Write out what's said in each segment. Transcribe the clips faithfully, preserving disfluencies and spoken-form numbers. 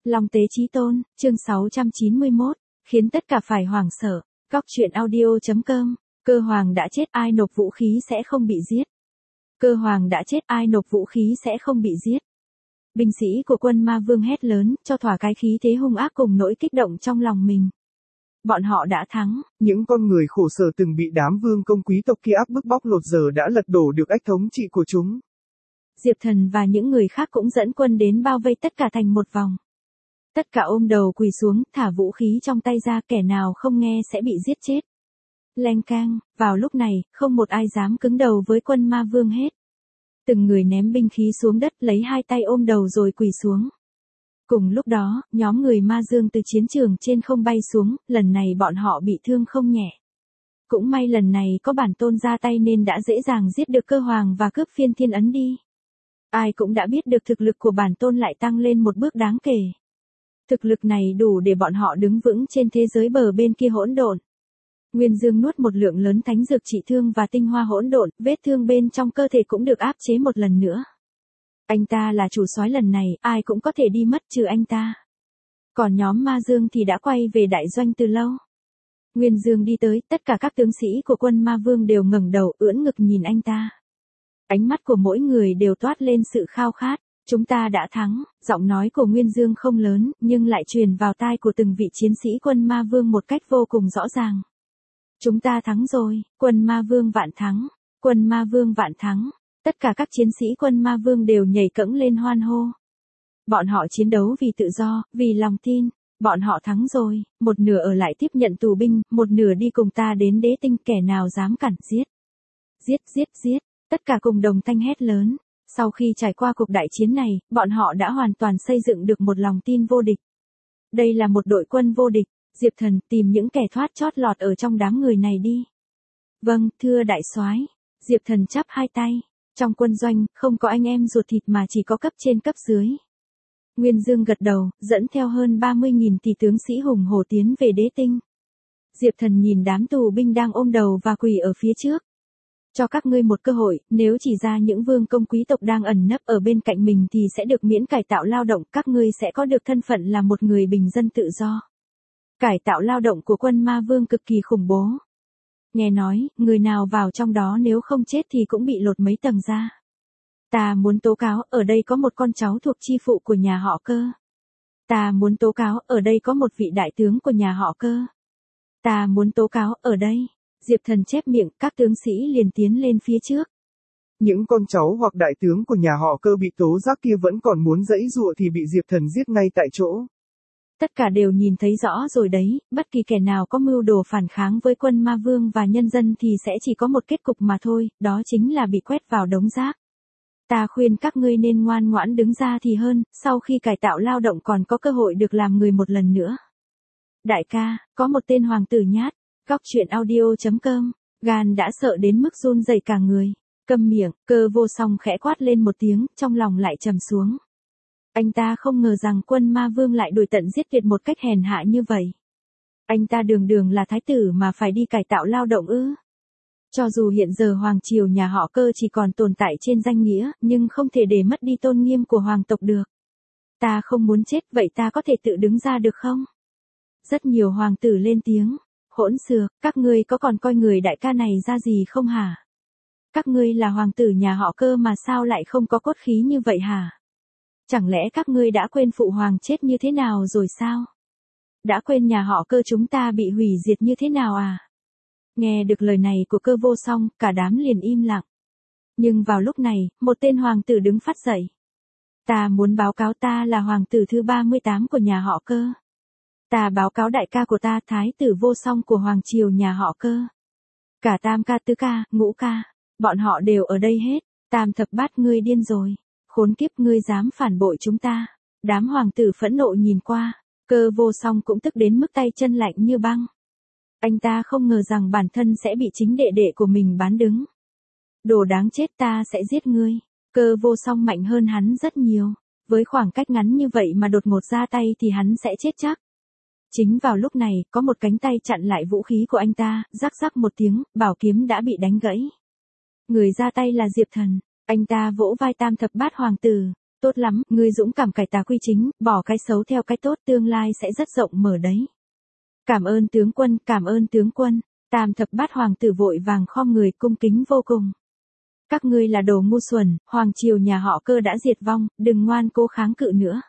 Long Tế Chí Tôn, chương sáu trăm chín mươi mốt, khiến tất cả phải hoảng sợ. Góc truyện audio chấm com, Cơ Hoàng đã chết, ai nộp vũ khí sẽ không bị giết. Cơ Hoàng đã chết, ai nộp vũ khí sẽ không bị giết. Binh sĩ của quân Ma Vương hét lớn, cho thỏa cái khí thế hung ác cùng nỗi kích động trong lòng mình. Bọn họ đã thắng. Những con người khổ sở từng bị đám vương công quý tộc kia áp bức bóc lột giờ đã lật đổ được ách thống trị của chúng. Diệp Thần và những người khác cũng dẫn quân đến bao vây tất cả thành một vòng. Tất cả ôm đầu quỳ xuống, thả vũ khí trong tay ra, kẻ nào không nghe sẽ bị giết chết. Leng keng, vào lúc này, không một ai dám cứng đầu với quân Ma Vương hết. Từng người ném binh khí xuống đất, lấy hai tay ôm đầu rồi quỳ xuống. Cùng lúc đó, nhóm người Ma Dương từ chiến trường trên không bay xuống, lần này bọn họ bị thương không nhẹ. Cũng may lần này có bản tôn ra tay nên đã dễ dàng giết được Cơ Hoàng và cướp phiên thiên ấn đi. Ai cũng đã biết được thực lực của bản tôn lại tăng lên một bước đáng kể. Thực lực này đủ để bọn họ đứng vững trên thế giới bờ bên kia hỗn độn. Nguyên Dương nuốt một lượng lớn thánh dược trị thương và tinh hoa hỗn độn, vết thương bên trong cơ thể cũng được áp chế một lần nữa. Anh ta là chủ soái lần này, ai cũng có thể đi mất trừ anh ta. Còn nhóm Ma Dương thì đã quay về đại doanh từ lâu. Nguyên Dương đi tới, tất cả các tướng sĩ của quân Ma Vương đều ngẩng đầu ưỡn ngực nhìn anh ta. Ánh mắt của mỗi người đều toát lên sự khao khát. Chúng ta đã thắng, giọng nói của Nguyên Dương không lớn, nhưng lại truyền vào tai của từng vị chiến sĩ quân Ma Vương một cách vô cùng rõ ràng. Chúng ta thắng rồi, quân Ma Vương vạn thắng, quân Ma Vương vạn thắng. Tất cả các chiến sĩ quân Ma Vương đều nhảy cẫng lên hoan hô. Bọn họ chiến đấu vì tự do, vì lòng tin. Bọn họ thắng rồi, một nửa ở lại tiếp nhận tù binh, một nửa đi cùng ta đến đế tinh, kẻ nào dám cản giết. Giết, giết, giết, tất cả cùng đồng thanh hét lớn. Sau khi trải qua cuộc đại chiến này, bọn họ đã hoàn toàn xây dựng được một lòng tin vô địch. Đây là một đội quân vô địch. Diệp Thần, tìm những kẻ thoát chót lọt ở trong đám người này đi. Vâng, thưa đại soái. Diệp Thần chắp hai tay. Trong quân doanh, không có anh em ruột thịt mà chỉ có cấp trên cấp dưới. Nguyên Dương gật đầu, dẫn theo hơn ba mươi nghìn tỷ tướng sĩ hùng hổ tiến về đế tinh. Diệp Thần nhìn đám tù binh đang ôm đầu và quỳ ở phía trước. Cho các ngươi một cơ hội, nếu chỉ ra những vương công quý tộc đang ẩn nấp ở bên cạnh mình thì sẽ được miễn cải tạo lao động, các ngươi sẽ có được thân phận là một người bình dân tự do. Cải tạo lao động của quân Ma Vương cực kỳ khủng bố. Nghe nói, người nào vào trong đó nếu không chết thì cũng bị lột mấy tầng da. Ta muốn tố cáo, ở đây có một con cháu thuộc chi phụ của nhà họ Cơ. Ta muốn tố cáo, ở đây có một vị đại tướng của nhà họ Cơ. Ta muốn tố cáo, ở đây. Diệp Thần chép miệng, các tướng sĩ liền tiến lên phía trước. Những con cháu hoặc đại tướng của nhà họ Cơ bị tố giác kia vẫn còn muốn giãy giụa thì bị Diệp Thần giết ngay tại chỗ. Tất cả đều nhìn thấy rõ rồi đấy, bất kỳ kẻ nào có mưu đồ phản kháng với quân Ma Vương và nhân dân thì sẽ chỉ có một kết cục mà thôi, đó chính là bị quét vào đống rác. Ta khuyên các ngươi nên ngoan ngoãn đứng ra thì hơn, sau khi cải tạo lao động còn có cơ hội được làm người một lần nữa. Đại ca, có một tên hoàng tử nhát. Góc truyện audio chấm com, gan đã sợ đến mức run rẩy cả người. Câm miệng, Cơ Vô Song khẽ quát lên một tiếng, trong lòng lại trầm xuống. Anh ta không ngờ rằng quân Ma Vương lại đuổi tận giết tuyệt một cách hèn hạ như vậy. Anh ta đường đường là thái tử mà phải đi cải tạo lao động ư? Cho dù hiện giờ hoàng triều nhà họ Cơ chỉ còn tồn tại trên danh nghĩa, nhưng không thể để mất đi tôn nghiêm của hoàng tộc được. Ta không muốn chết, vậy ta có thể tự đứng ra được không? Rất nhiều hoàng tử lên tiếng. Hỗn xược, các ngươi có còn coi người đại ca này ra gì không hả? Các ngươi là hoàng tử nhà họ Cơ mà sao lại không có cốt khí như vậy hả? Chẳng lẽ các ngươi đã quên phụ hoàng chết như thế nào rồi sao? Đã quên nhà họ Cơ chúng ta bị hủy diệt như thế nào à? Nghe được lời này của Cơ Vô Song, cả đám liền im lặng. Nhưng vào lúc này, một tên hoàng tử đứng phát dậy. Ta muốn báo cáo, ta là hoàng tử thứ ba mươi tám của nhà họ Cơ. Ta báo cáo đại ca của ta, thái tử Vô Song của hoàng triều nhà họ Cơ. Cả tam ca, tứ ca, ngũ ca, bọn họ đều ở đây hết. Tam thập bát, ngươi điên rồi. Khốn kiếp, ngươi dám phản bội chúng ta. Đám hoàng tử phẫn nộ nhìn qua. Cơ Vô Song cũng tức đến mức tay chân lạnh như băng. Anh ta không ngờ rằng bản thân sẽ bị chính đệ đệ của mình bán đứng. Đồ đáng chết, ta sẽ giết ngươi. Cơ Vô Song mạnh hơn hắn rất nhiều. Với khoảng cách ngắn như vậy mà đột ngột ra tay thì hắn sẽ chết chắc. Chính vào lúc này, có một cánh tay chặn lại vũ khí của anh ta, rắc rắc một tiếng, bảo kiếm đã bị đánh gãy. Người ra tay là Diệp Thần, anh ta vỗ vai tam thập bát hoàng tử. Tốt lắm, ngươi dũng cảm cải tà quy chính, bỏ cái xấu theo cái tốt, tương lai sẽ rất rộng mở đấy. Cảm ơn tướng quân, cảm ơn tướng quân. Tam thập bát hoàng tử vội vàng khom người cung kính vô cùng. Các ngươi là đồ ngu xuẩn, hoàng triều nhà họ Cơ đã diệt vong, đừng ngoan cố kháng cự nữa.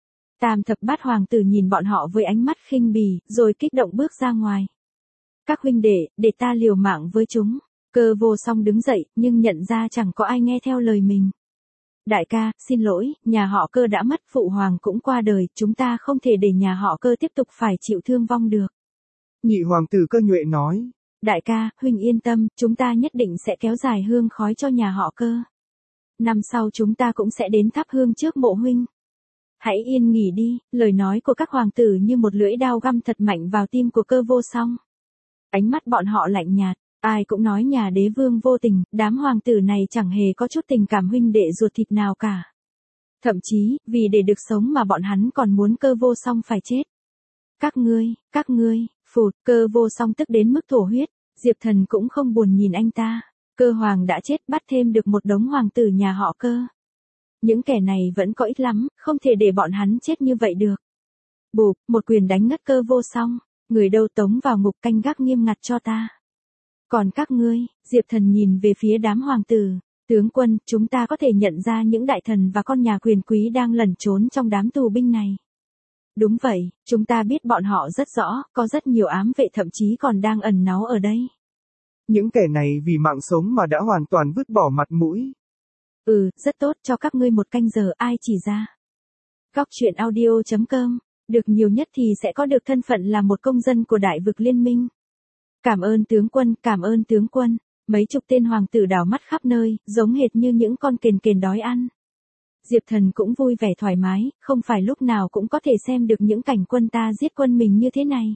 Tam thập bát hoàng tử nhìn bọn họ với ánh mắt khinh bỉ, rồi kích động bước ra ngoài. Các huynh đệ, để ta liều mạng với chúng. Cơ Vô Song đứng dậy, nhưng nhận ra chẳng có ai nghe theo lời mình. Đại ca, xin lỗi, nhà họ Cơ đã mất, phụ hoàng cũng qua đời, chúng ta không thể để nhà họ Cơ tiếp tục phải chịu thương vong được. Nhị hoàng tử Cơ Nhuệ nói. Đại ca, huynh yên tâm, chúng ta nhất định sẽ kéo dài hương khói cho nhà họ Cơ. Năm sau chúng ta cũng sẽ đến thắp hương trước mộ huynh. Hãy yên nghỉ đi, lời nói của các hoàng tử như một lưỡi dao găm thật mạnh vào tim của Cơ Vô Song. Ánh mắt bọn họ lạnh nhạt, ai cũng nói nhà đế vương vô tình, đám hoàng tử này chẳng hề có chút tình cảm huynh đệ ruột thịt nào cả. Thậm chí, vì để được sống mà bọn hắn còn muốn Cơ Vô Song phải chết. Các ngươi, các ngươi, phụt, Cơ Vô Song tức đến mức thổ huyết, Diệp Thần cũng không buồn nhìn anh ta. Cơ hoàng đã chết, bắt thêm được một đống hoàng tử nhà họ Cơ. Những kẻ này vẫn có ít lắm, không thể để bọn hắn chết như vậy được. Bụp, một quyền đánh ngất Cơ Vô Song, người đâu tống vào ngục canh gác nghiêm ngặt cho ta. Còn các ngươi, Diệp Thần nhìn về phía đám hoàng tử, tướng quân, chúng ta có thể nhận ra những đại thần và con nhà quyền quý đang lẩn trốn trong đám tù binh này. Đúng vậy, chúng ta biết bọn họ rất rõ, có rất nhiều ám vệ thậm chí còn đang ẩn náu ở đây. Những kẻ này vì mạng sống mà đã hoàn toàn vứt bỏ mặt mũi. Ừ, rất tốt, cho các ngươi một canh giờ, ai chỉ ra. Góc truyện audio chấm com, được nhiều nhất thì sẽ có được thân phận là một công dân của Đại vực Liên minh. Cảm ơn tướng quân, cảm ơn tướng quân. Mấy chục tên hoàng tử đảo mắt khắp nơi, giống hệt như những con kền kền đói ăn. Diệp Thần cũng vui vẻ thoải mái, không phải lúc nào cũng có thể xem được những cảnh quân ta giết quân mình như thế này.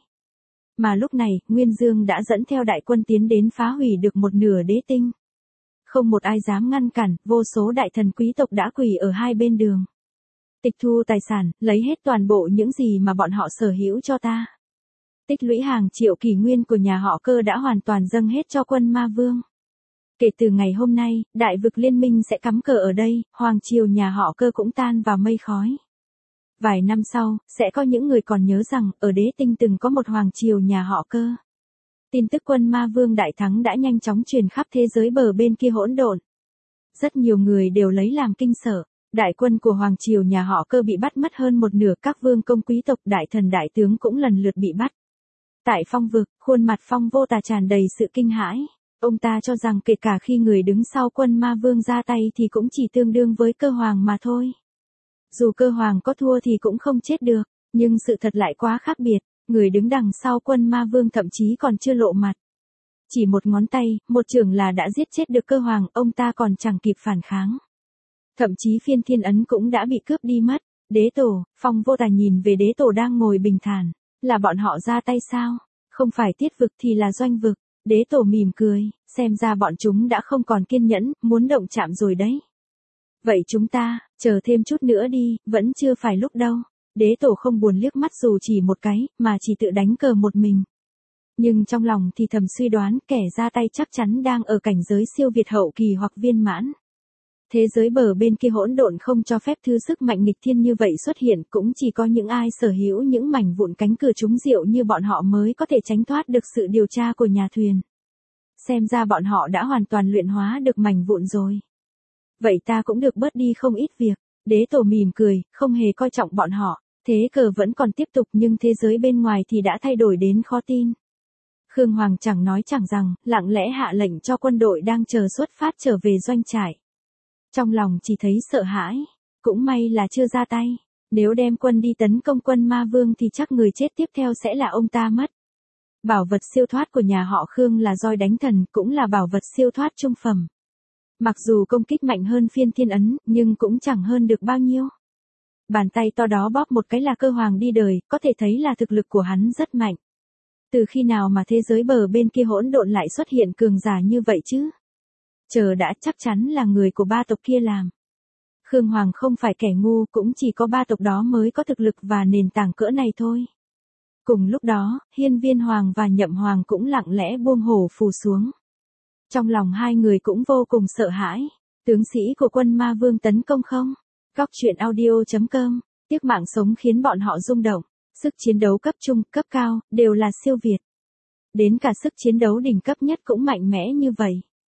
Mà lúc này, Nguyên Dương đã dẫn theo đại quân tiến đến phá hủy được một nửa đế tinh. Không một ai dám ngăn cản, vô số đại thần quý tộc đã quỳ ở hai bên đường. Tịch thu tài sản, lấy hết toàn bộ những gì mà bọn họ sở hữu cho ta. Tích lũy hàng triệu kỷ nguyên của nhà họ Cơ đã hoàn toàn dâng hết cho quân ma vương. Kể từ ngày hôm nay, Đại vực Liên minh sẽ cắm cờ ở đây, hoàng triều nhà họ Cơ cũng tan vào mây khói. Vài năm sau, sẽ có những người còn nhớ rằng, ở đế tinh từng có một hoàng triều nhà họ Cơ. Tin tức quân ma vương đại thắng đã nhanh chóng truyền khắp thế giới bờ bên kia hỗn độn. Rất nhiều người đều lấy làm kinh sợ, đại quân của hoàng triều nhà họ Cơ bị bắt mất hơn một nửa, các vương công quý tộc đại thần đại tướng cũng lần lượt bị bắt. Tại Phong vực, khuôn mặt Phong Vô Tà tràn đầy sự kinh hãi. Ông ta cho rằng kể cả khi người đứng sau quân ma vương ra tay thì cũng chỉ tương đương với Cơ hoàng mà thôi. Dù Cơ hoàng có thua thì cũng không chết được, nhưng sự thật lại quá khác biệt, người đứng đằng sau quân ma vương thậm chí còn chưa lộ mặt. Chỉ một ngón tay, một chưởng là đã giết chết được Cơ hoàng, ông ta còn chẳng kịp phản kháng. Thậm chí phiên thiên ấn cũng đã bị cướp đi mất. Đế tổ, Phong Vô Tà nhìn về đế tổ đang ngồi bình thản. Là bọn họ ra tay sao? Không phải tiết vực thì là doanh vực. Đế tổ mỉm cười, xem ra bọn chúng đã không còn kiên nhẫn, muốn động chạm rồi đấy. Vậy chúng ta, chờ thêm chút nữa đi, vẫn chưa phải lúc đâu. Đế tổ không buồn liếc mắt dù chỉ một cái, mà chỉ tự đánh cờ một mình. Nhưng trong lòng thì thầm suy đoán kẻ ra tay chắc chắn đang ở cảnh giới siêu việt hậu kỳ hoặc viên mãn. Thế giới bờ bên kia hỗn độn không cho phép thứ sức mạnh nghịch thiên như vậy xuất hiện, cũng chỉ có những ai sở hữu những mảnh vụn cánh cửa trúng diệu như bọn họ mới có thể tránh thoát được sự điều tra của nhà thuyền. Xem ra bọn họ đã hoàn toàn luyện hóa được mảnh vụn rồi. Vậy ta cũng được bớt đi không ít việc. Đế tổ mỉm cười, không hề coi trọng bọn họ. Thế cờ vẫn còn tiếp tục nhưng thế giới bên ngoài thì đã thay đổi đến khó tin. Khương Hoàng chẳng nói chẳng rằng, lặng lẽ hạ lệnh cho quân đội đang chờ xuất phát trở về doanh trại. Trong lòng chỉ thấy sợ hãi, cũng may là chưa ra tay, nếu đem quân đi tấn công quân ma vương thì chắc người chết tiếp theo sẽ là ông ta mất. Bảo vật siêu thoát của nhà họ Khương là roi đánh thần, cũng là bảo vật siêu thoát trung phẩm. Mặc dù công kích mạnh hơn phiên thiên ấn, nhưng cũng chẳng hơn được bao nhiêu. Bàn tay to đó bóp một cái là Cơ hoàng đi đời, có thể thấy là thực lực của hắn rất mạnh. Từ khi nào mà thế giới bờ bên kia hỗn độn lại xuất hiện cường giả như vậy chứ? Chờ đã, chắc chắn là người của ba tộc kia làm. Khương Hoàng không phải kẻ ngu, cũng chỉ có ba tộc đó mới có thực lực và nền tảng cỡ này thôi. Cùng lúc đó, Hiên Viên Hoàng và Nhậm Hoàng cũng lặng lẽ buông hổ phù xuống. Trong lòng hai người cũng vô cùng sợ hãi. Tướng sĩ của quân ma vương tấn công không? Cóc truyện audio chấm com, tiếc mạng sống khiến bọn họ rung động, sức chiến đấu cấp trung, cấp cao, đều là siêu việt. Đến cả sức chiến đấu đỉnh cấp nhất cũng mạnh mẽ như vậy.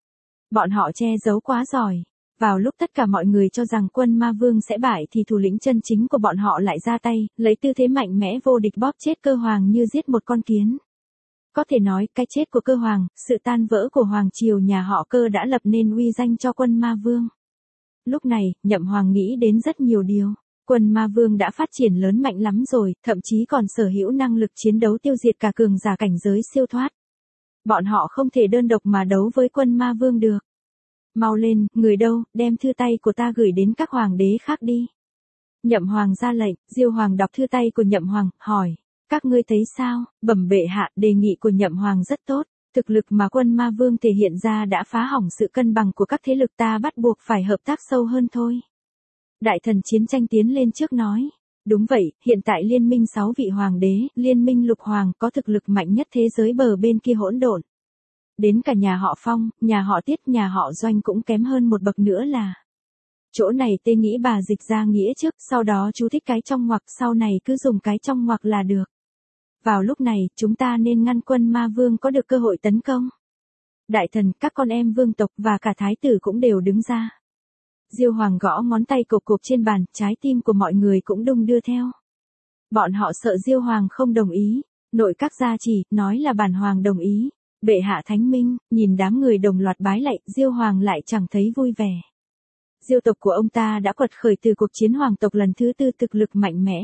Bọn họ che giấu quá giỏi. Vào lúc tất cả mọi người cho rằng quân ma vương sẽ bại thì thủ lĩnh chân chính của bọn họ lại ra tay, lấy tư thế mạnh mẽ vô địch bóp chết cơ hoàng như giết một con kiến. Có thể nói, cái chết của cơ hoàng, sự tan vỡ của hoàng triều nhà họ Cơ đã lập nên uy danh cho quân ma vương. Lúc này, Nhậm Hoàng nghĩ đến rất nhiều điều. Quân ma vương đã phát triển lớn mạnh lắm rồi, thậm chí còn sở hữu năng lực chiến đấu tiêu diệt cả cường giả cảnh giới siêu thoát. Bọn họ không thể đơn độc mà đấu với quân ma vương được. Mau lên, người đâu, đem thư tay của ta gửi đến các hoàng đế khác đi. Nhậm Hoàng ra lệnh, Diêu Hoàng đọc thư tay của Nhậm Hoàng, hỏi. Các ngươi thấy sao? Bẩm bệ hạ, đề nghị của Nhậm Hoàng rất tốt. Thực lực mà quân ma vương thể hiện ra đã phá hỏng sự cân bằng của các thế lực, ta bắt buộc phải hợp tác sâu hơn thôi. Đại thần chiến tranh tiến lên trước nói. Đúng vậy, hiện tại liên minh sáu vị hoàng đế, liên minh lục hoàng có thực lực mạnh nhất thế giới bờ bên kia hỗn độn. Đến cả nhà họ Phong, nhà họ Tiết, nhà họ Doanh cũng kém hơn một bậc nữa là. Chỗ này tê nghĩ bà dịch ra nghĩa trước, sau đó chú thích cái trong ngoặc, sau này cứ dùng cái trong ngoặc là được. Vào lúc này, chúng ta nên ngăn quân ma vương có được cơ hội tấn công. Đại thần, các con em vương tộc và cả thái tử cũng đều đứng ra. Diêu Hoàng gõ ngón tay cộp cộp trên bàn, trái tim của mọi người cũng đung đưa theo. Bọn họ sợ Diêu Hoàng không đồng ý, nội các gia chỉ, nói là bản hoàng đồng ý. Bệ hạ thánh minh, nhìn đám người đồng loạt bái lạy, Diêu Hoàng lại chẳng thấy vui vẻ. Diêu tộc của ông ta đã quật khởi từ cuộc chiến hoàng tộc lần thứ tư, thực lực mạnh mẽ.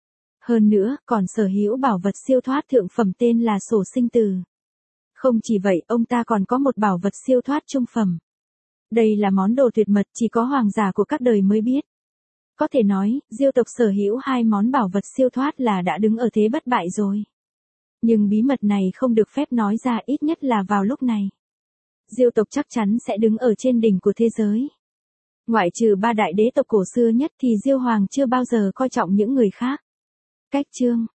Hơn nữa, còn sở hữu bảo vật siêu thoát thượng phẩm tên là sổ sinh tử. Không chỉ vậy, ông ta còn có một bảo vật siêu thoát trung phẩm. Đây là món đồ tuyệt mật chỉ có hoàng giả của các đời mới biết. Có thể nói, Diêu tộc sở hữu hai món bảo vật siêu thoát là đã đứng ở thế bất bại rồi. Nhưng bí mật này không được phép nói ra, ít nhất là vào lúc này. Diêu tộc chắc chắn sẽ đứng ở trên đỉnh của thế giới. Ngoại trừ ba đại đế tộc cổ xưa nhất thì Diêu Hoàng chưa bao giờ coi trọng những người khác. Cách chương